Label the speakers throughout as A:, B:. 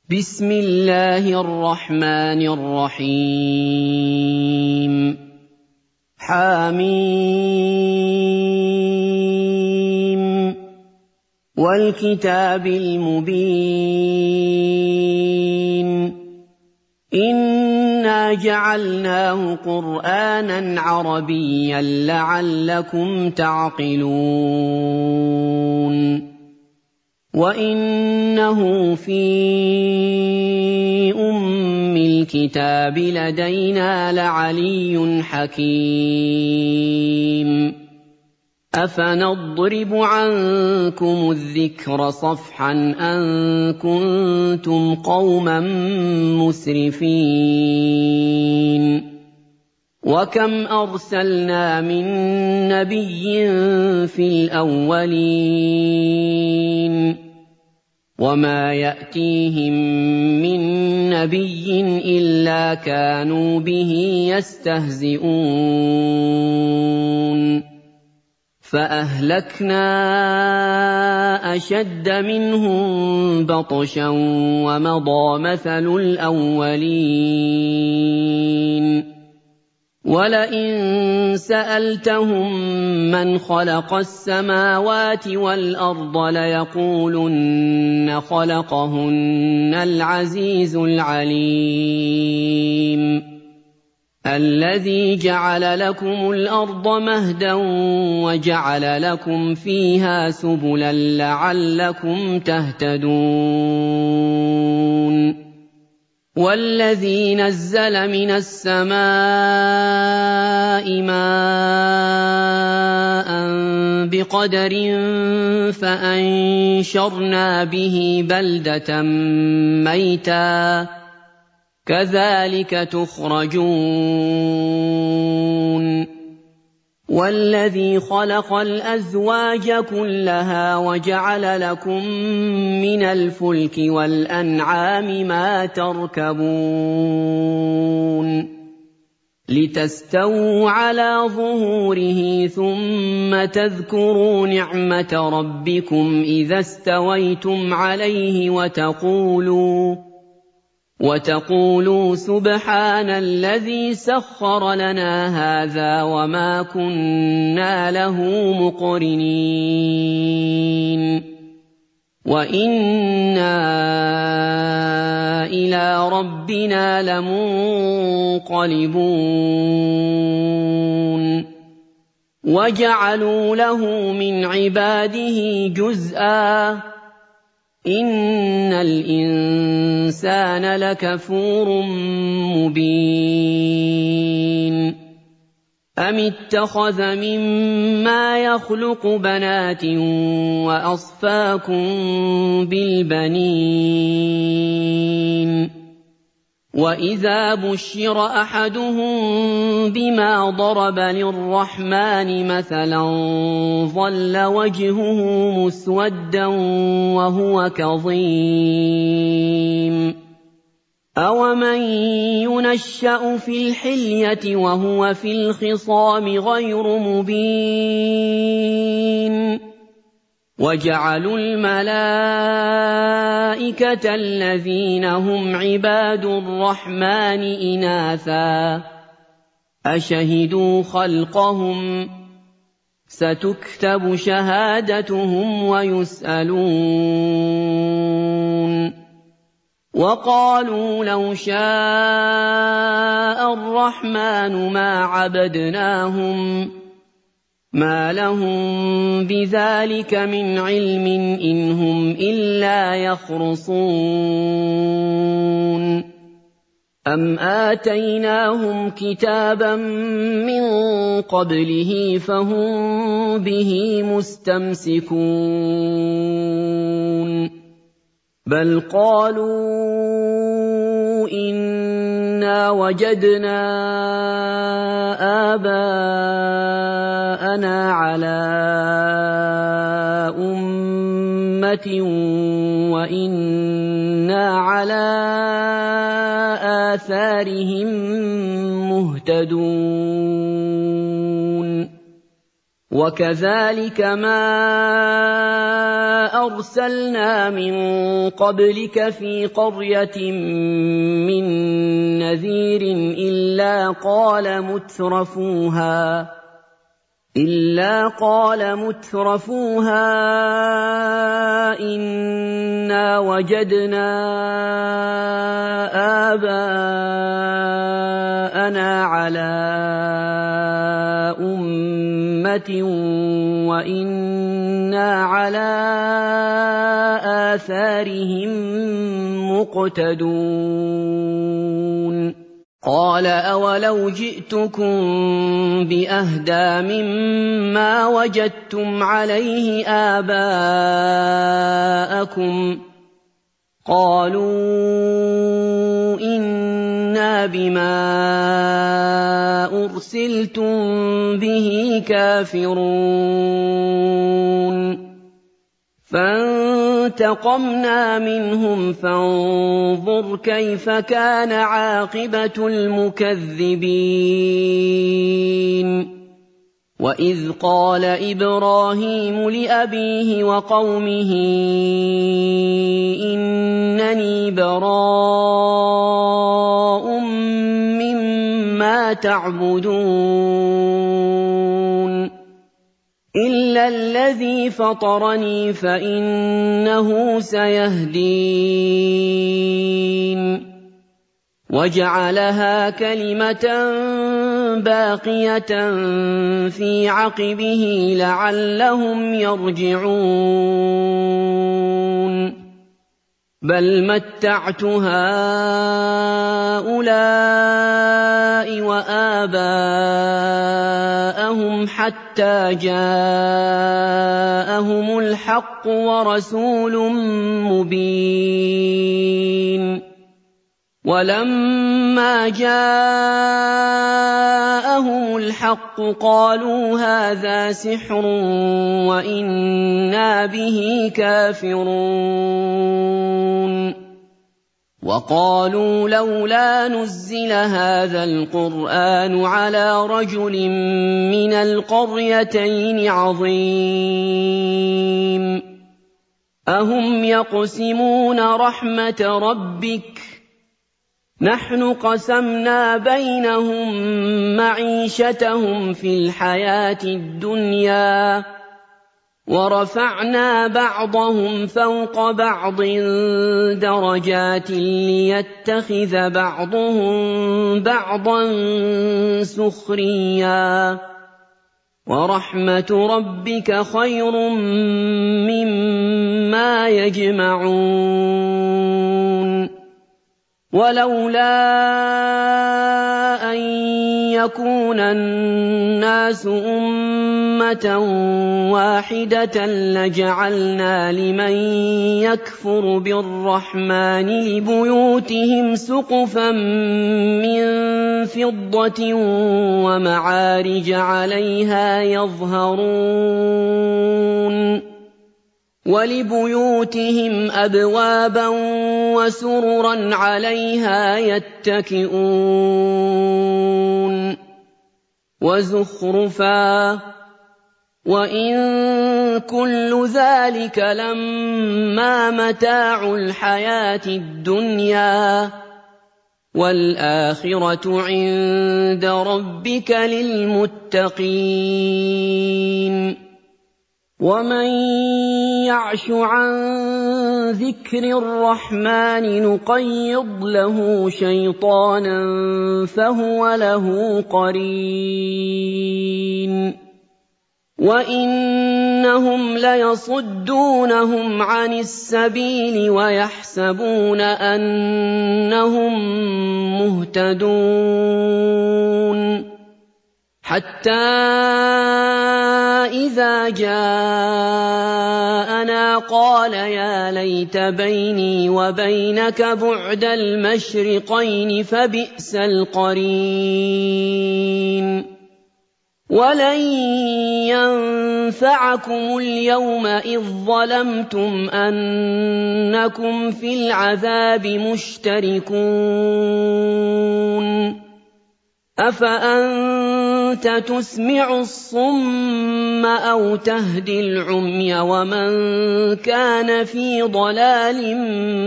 A: بسم الله الرحمن الرحيم حم والكتاب المبين إنا جعلناه قرآنا عربيا لعلكم تعقلون وإنه في أم الكتاب لدينا لعلي حكيم أفنضرب عنكم الذكر صفحا أن كنتم قوما مسرفين وكم أرسلنا من نبي في الأولين وما يأتيهم من نبي إلا كانوا به يستهزئون فأهلكنا أشد منهم بطشا ومضى مثل الأولين ولئن سألتهم من خلق السماوات والأرض ليقولن خلقهن العزيز العليم الذي جعل لكم الأرض مهدا وجعل لكم فيها سبلا لعلكم تهتدون والذي نزل من السماء ماء بقدر فأنشرنا به بلدة ميتا كذلك تخرجون والذي خلق الأزواج كلها وجعل لكم من الفلك والأنعام ما تركبون لتستووا على ظهوره ثم تذكروا نعمة ربكم إذا استويتم عليه وتقولوا سبحان الذي سخر لنا هذا وما كنا له مقرنين وإنا إلى ربنا لمنقلبون وجعلوا له من عباده جزءا إن الإنسان لكفور مبين أم اتخذ مما يخلق بنات وأصفاكم بالبنين وإذا بشر أحدهم بما ضرب للرحمن مثلا ظل وجهه مسودا وهو كظيم أومن ينشأ في الحلية وهو في الخصام غير مبين وجعلوا الملائكة الذين هم عباد الرحمن إناثا أشهدوا خلقهم ستكتب شهادتهم ويسألون وقالوا لو شاء الرحمن ما عبدناهم ما لهم بذلك من علم إن هم إلا يخرصون أم آتيناهم كتابا من قبله فهم به مستمسكون بل قالوا إنا وجدنا آباءنا على أمة وإنا على آثارهم مهتدون وَكَذَٰلِكَ مَا أَرْسَلْنَا مِن قَبْلِكَ فِي قَرْيَةٍ مِّن نَّذِيرٍ إِلَّا قَالَ مُتْرَفُوهَا إِنَّا وَجَدْنَا آبَاءَنَا عَلَىٰ أُمَّةٍ وَإِنَّا عَلَىٰ آثَارِهِم مُّقْتَدُونَ قَالَ أَوَلَوْ جِئْتُكُم بِأَهْدَىٰ مِمَّا وَجَدتُّمْ عَلَيْهِ آبَاءَكُمْ ۖ قَالُوا إِنَّا بِمَا أُرْسِلْتُم بِهِ كَافِرُونَ فَانتَقَمْنَا مِنْهُمْ فَانظُرْ كَيْفَ كَانَ عَاقِبَةُ الْمُكَذِّبِينَ وَإِذْ قَالَ إِبْرَاهِيمُ لِأَبِيهِ وَقَوْمِهِ إِنَّنِي بَرَاءٌ مِّمَّا تَعْبُدُونَ إِلَّا الَّذِي فَطَرَنِي فَإِنَّهُ سَيَهْدِينِ وَجَعَلَهَا كَلِمَةً بَاقِيَةً فِي عَقِبِهِ لَعَلَّهُمْ يَرْجِعُونَ بَلْ مَتَّعْتُ هَٰؤُلَاءِ وَآبَاءَهُمْ حَتَّىٰ جَاءَهُمُ الْحَقُّ وَرَسُولٌ مُّبِينٌ وَلَمَّا جَاءَهُمُ الْحَقُّ قَالُوا هَٰذَا سِحْرٌ وَإِنَّا بِهِ كَافِرُونَ وَقَالُوا لَوْلَا نُزِّلَ هَٰذَا الْقُرْآنُ عَلَىٰ رَجُلٍ مِّنَ الْقَرْيَتَيْنِ عَظِيمٍ أَهُمْ يَقْسِمُونَ رَحْمَةَ رَبِّكَ نَحْنُ قَسَمْنَا بَيْنَهُم مَّعِيشَتَهُمْ فِي الْحَيَاةِ الدُّنْيَا وَرَفَعْنَا بَعْضَهُمْ فَوْقَ بَعْضٍ دَرَجَاتٍ لِّيَتَّخِذَ بَعْضُهُم بَعْضًا سُخْرِيًّا وَرَحْمَةُ رَبِّكَ خَيْرٌ مِّمَّا يَجْمَعُونَ وَلَوْلَا أَن يَكُونَ النَّاسُ أُمَّةً وَاحِدَةً لَّجَعَلْنَا لِمَن يَكْفُرُ بِالرَّحْمَٰنِ لِبُيُوتِهِمْ سُقُفًا مِّن فِضَّةٍ وَمَعَارِجَ عَلَيْهَا يَظْهَرُونَ وَلِبُيُوتِهِمْ أَبْوَابًا وَسُرُرًا عَلَيْهَا يَتَّكِئُونَ وَزُخْرُفًا ۚ وَإِن كُلُّ ذَٰلِكَ لَمَّا مَتَاعُ الْحَيَاةِ الدُّنْيَا ۚ وَالْآخِرَةُ عِندَ رَبِّكَ لِلْمُتَّقِينَ وَمَن يَعْشُ عَن ذِكْرِ الرَّحْمَٰنِ نُقَيِّضْ لَهُ شَيْطَانًا فَهُوَ لَهُ قَرِينٌ وَإِنَّهُمْ لَيَصُدُّونَهُمْ عَنِ السَّبِيلِ وَيَحْسَبُونَ أَنَّهُم مُّهْتَدُونَ حَتَّىٰ إِذَا جَاءَنَا قَالَ يَا لَيْتَ بَيْنِي وَبَيْنَكَ بُعْدَ الْمَشْرِقَيْنِ فَبِئْسَ الْقَرِينُ وَلَن يَنفَعَكُمُ الْيَوْمَ إِذ ظَّلَمْتُمْ أَنَّكُمْ فِي الْعَذَابِ مُشْتَرِكُونَ أَفَأَنتَ تُسْمِعُ الصُّمَّ أَوْ تَهْدِي الْعُمْيَ وَمَن كَانَ فِي ضَلَالٍ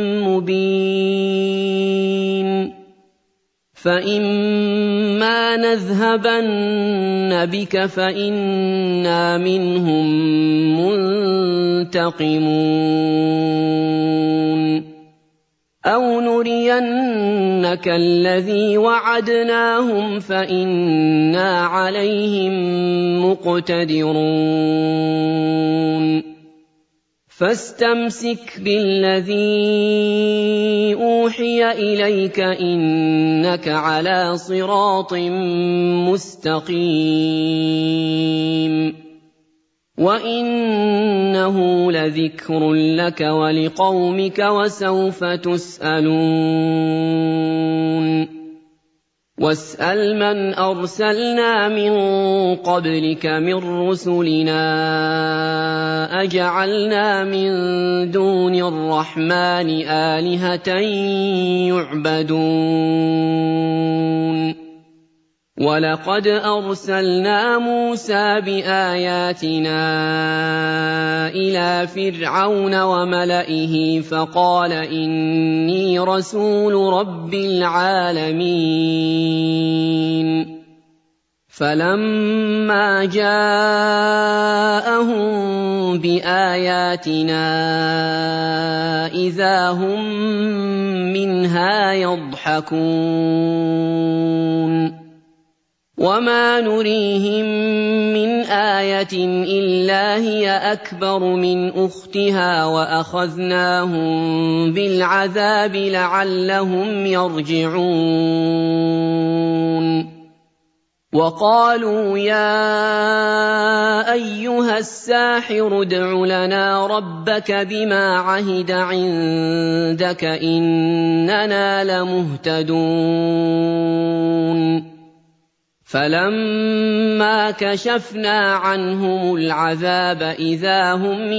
A: مُّبِينٍ فَإِمَّا نَذْهَبَنَّ بِكَ فَإِنَّا مِنْهُم مُّنتَقِمُونَ أَوْ نُرِيَنَّكَ الَّذِي وَعَدْنَاهُمْ فَإِنَّا عَلَيْهِم مُّقْتَدِرُونَ فَاسْتَمْسِكْ بِالَّذِي أُوحِيَ إِلَيْكَ إِنَّكَ عَلَىٰ صِرَاطٍ مُّسْتَقِيمٍ وَإِنَّهُ لَذِكْرٌ لَّكَ وَلِقَوْمِكَ وَسَوْفَ تُسْأَلُونَ وَاسْأَلْ مَنْ أَرْسَلْنَا مِن قَبْلِكَ مِن رُّسُلِنَا أَجَعَلْنَا مِن دُونِ الرَّحْمَٰنِ آلِهَةً يُعْبَدُونَ وَلَقَدْ أَرْسَلْنَا مُوسَىٰ بِآيَاتِنَا إِلَىٰ فِرْعَوْنَ وَمَلَئِهِ فَقَالَ إِنِّي رَسُولُ رَبِّ الْعَالَمِينَ فَلَمَّا جَاءَهُم بِآيَاتِنَا إِذَا هُم مِّنْهَا يَضْحَكُونَ وَمَا نُرِيهِم مِّنْ آيَةٍ إِلَّا هِيَ أَكْبَرُ مِنْ أُخْتِهَا وَأَخَذْنَاهُم بِالْعَذَابِ لَعَلَّهُمْ يَرْجِعُونَ وَقَالُوا يَا أَيُّهَ السَّاحِرُ ادْعُ لَنَا رَبَّكَ بِمَا عَهِدَ عِندَكَ إِنَّنَا لَمُهْتَدُونَ فَلَمَّا كَشَفْنَا عَنْهُمُ الْعَذَابَ إِذَا هُمْ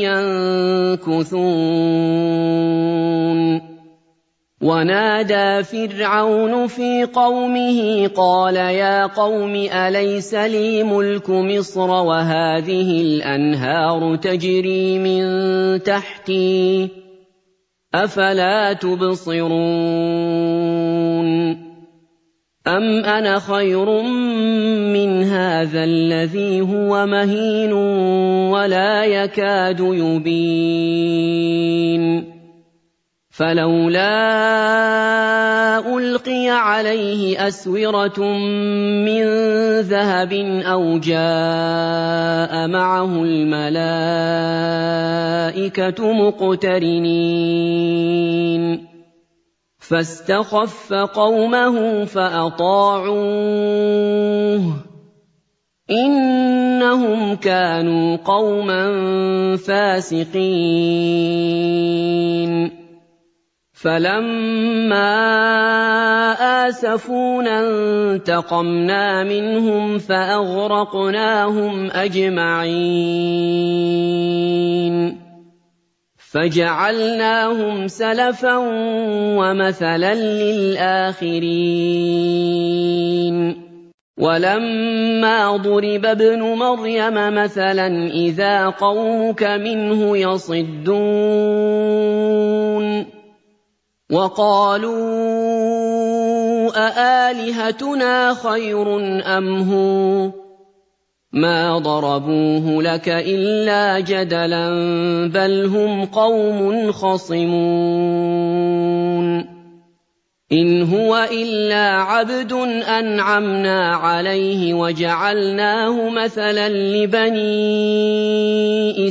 A: يَنكُثُونَ وَنَادَىٰ فِرْعَوْنُ فِي قَوْمِهِ قَالَ يَا قَوْمِ أَلَيْسَ لِي مُلْكُ مِصْرَ وَهَٰذِهِ الْأَنْهَارُ تَجْرِي مِن تَحْتِي أَفَلَا تُبْصِرُونَ أَمْ أَنَا خَيْرٌ مِّنْ هَٰذَا الَّذِي هُوَ مَهِينٌ وَلَا يَكَادُ يُبِينُ فَلَوْلَا أُلْقِيَ عَلَيْهِ أَسْوِرَةٌ مِّن ذَهَبٍ أَوْ جَاءَ مَعَهُ الْمَلَائِكَةُ مُقْتَرِنِينَ فَاسْتَخَفَّ قَوْمَهُ فَأَطَاعُوهُ ۚ إِنَّهُمْ كَانُوا قَوْمًا فَاسِقِينَ فَلَمَّا آسَفُونَا انتَقَمْنَا مِنْهُمْ فَأَغْرَقْنَاهُمْ أَجْمَعِينَ فَجَعَلْنَاهُمْ سَلَفًا وَمَثَلًا لِّلْآخِرِينَ وَلَمَّا ضُرِبَ ابْنُ مَرْيَمَ مَثَلًا إِذَا قَوْمُكَ مِنْهُ يَصِدُّونَ وَقَالُوا أَآلِهَتُنَا خَيْرٌ أَمْ هُوَ مَا ضَرَبُوهُ لَكَ إِلَّا جَدَلًا بَلْ هُمْ قَوْمٌ خَصِمُونَ إِنْ هُوَ إِلَّا عَبْدٌ أَنْعَمْنَا عَلَيْهِ وَجَعَلْنَاهُ مَثَلًا لِّبَنِي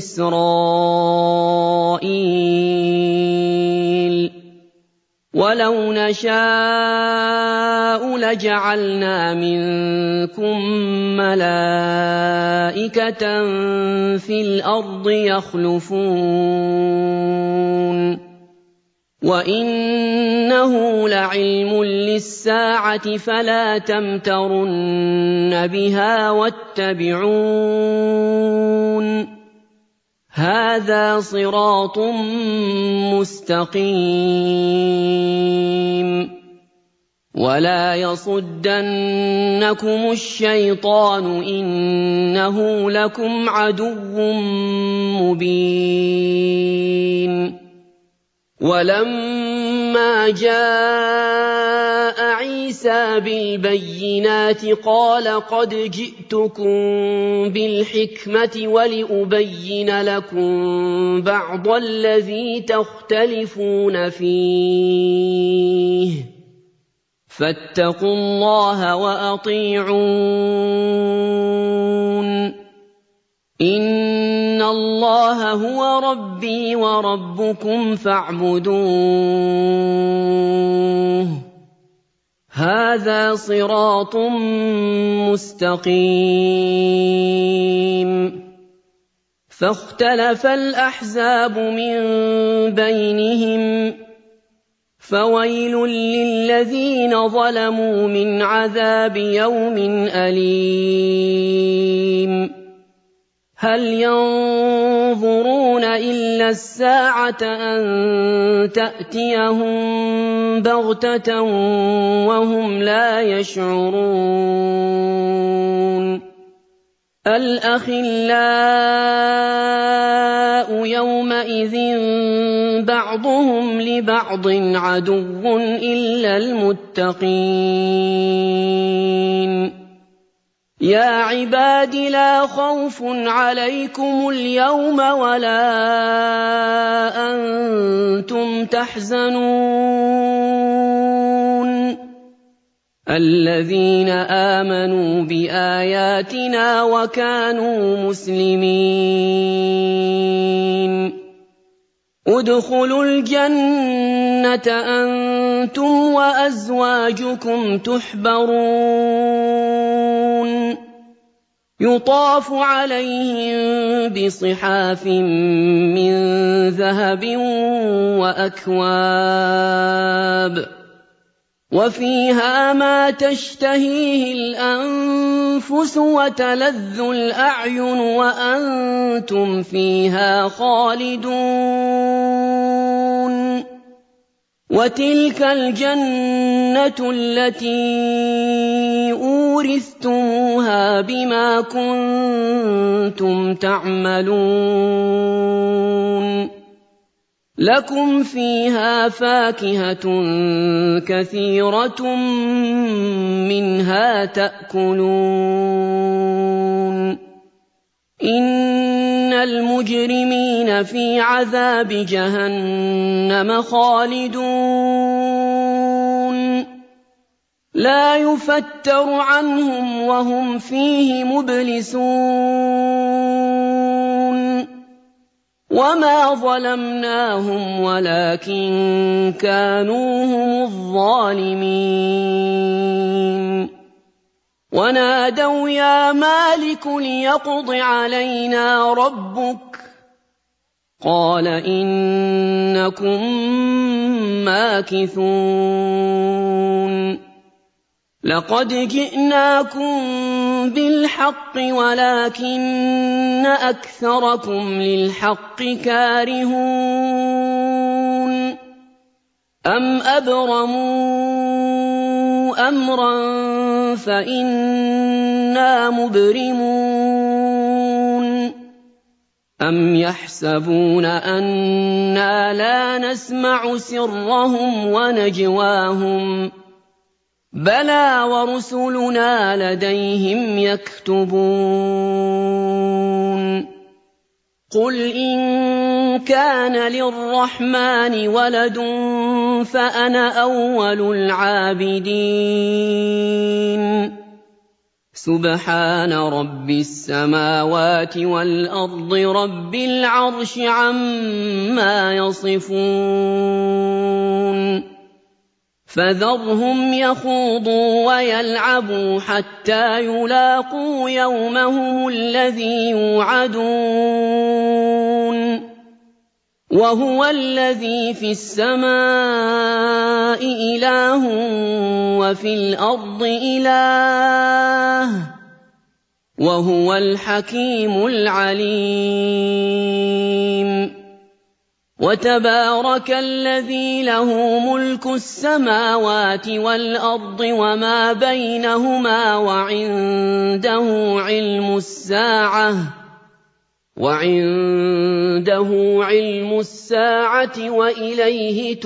A: إِسْرَائِيلَ وَلَوْ نَشَاءُ لَجَعَلْنَا مِنكُم مَّلَائِكَةً فِي الْأَرْضِ يَخْلُفُونَ وَإِنَّهُ لَعِلْمٌ لِّلسَّاعَةِ فَلَا تَمْتَرُنَّ بِهَا وَاتَّبِعُونِ هَٰذَا صِرَاطٌ مُّسْتَقِيمٌ ولا يصدنكم الشيطان إنه لكم عدو مبين ولما جاء عيسى بالبينات قال قد جئتكم بالحكمة ولأبين لكم بعض الذي تختلفون فيه فاتقوا الله وأطيعون إن الله هو ربي وربكم فاعبدوه هذا صراط مستقيم فاختلف الأحزاب من بينهم فويل للذين ظلموا من عذاب يوم أليم هل ينظرون إلا الساعة أن تأتيهم بغتة وهم لا يشعرون الأخلاء يومئذ بعضهم لبعض عدو إلا المتقين يا عباد لا خوف عليكم اليوم ولا أنتم تحزنون الذين آمنوا بآياتنا وكانوا مسلمين ادخلوا الجنة أنتم وأزواجكم تحبرون يطاف عليهم بصحاف من ذهب وأكواب وفيها ما تشتهيه الأنفس وتلذ الأعين وأنتم فيها خالدون وتلك الجنة التي أورثتموها بما كنتم تعملون لكم فيها فاكهة كثيرة منها تأكلون إن المجرمين في عذاب جهنم خالدون لا يفتر عنهم وهم فيه مبلسون وما ظلمناهم ولكن كانوا هم الظالمين ونادوا يا مالك ليقض علينا ربك قال إنكم ماكثون لقد جئناكم بالحق ولكن أكثركم للحق كارهون أم أبرموا أمرا فإنا مبرمون أم يحسبون أنا لا نسمع سرهم ونجواهم بلى ورسلنا لديهم يكتبون قل إن كان للرحمن ولد فأنا أول العابدين سبحان رب السماوات والأرض رب العرش عما يصفون فذرهم يخوضوا ويلعبوا حتى يلاقوا يومهم الذي يوعدون وهو الذي في السماء إله وفي الأرض إله وهو الحكيم العليم وَتَبَارَكَ الَّذِي لَهُ مُلْكُ السَّمَاوَاتِ وَالْأَرْضِ وَمَا بَيْنَهُمَا وَعِندَهُ عِلْمُ السَّاعَةِ وَإِلَيْهِ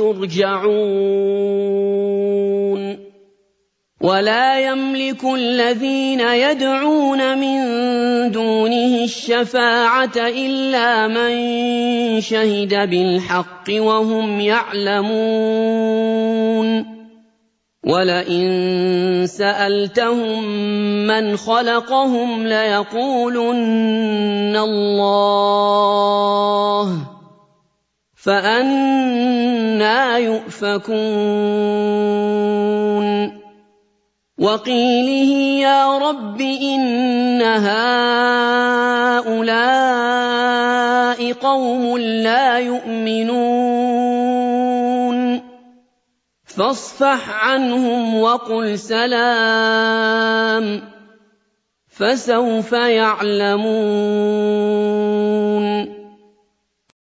A: تُرْجَعُونَ وَلَا يَمْلِكُ الَّذِينَ يَدْعُونَ مِن دُونِهِ الشَّفَاعَةَ إِلَّا مَن شَهِدَ بِالْحَقِّ وَهُمْ يَعْلَمُونَ وَلَئِن سَأَلْتَهُم مَّنْ خَلَقَهُمْ لَيَقُولُنَّ اللَّهُ فَأَنَّىٰ يُؤْفَكُونَ وَقِيلِهِ يَا رَبِّ إِنَّ هَٰؤُلَاءِ قَوْمٌ لَّا يُؤْمِنُونَ فَاصْفَحْ عَنْهُمْ وَقُلْ سَلَامٌ فَسَوْفَ يَعْلَمُونَ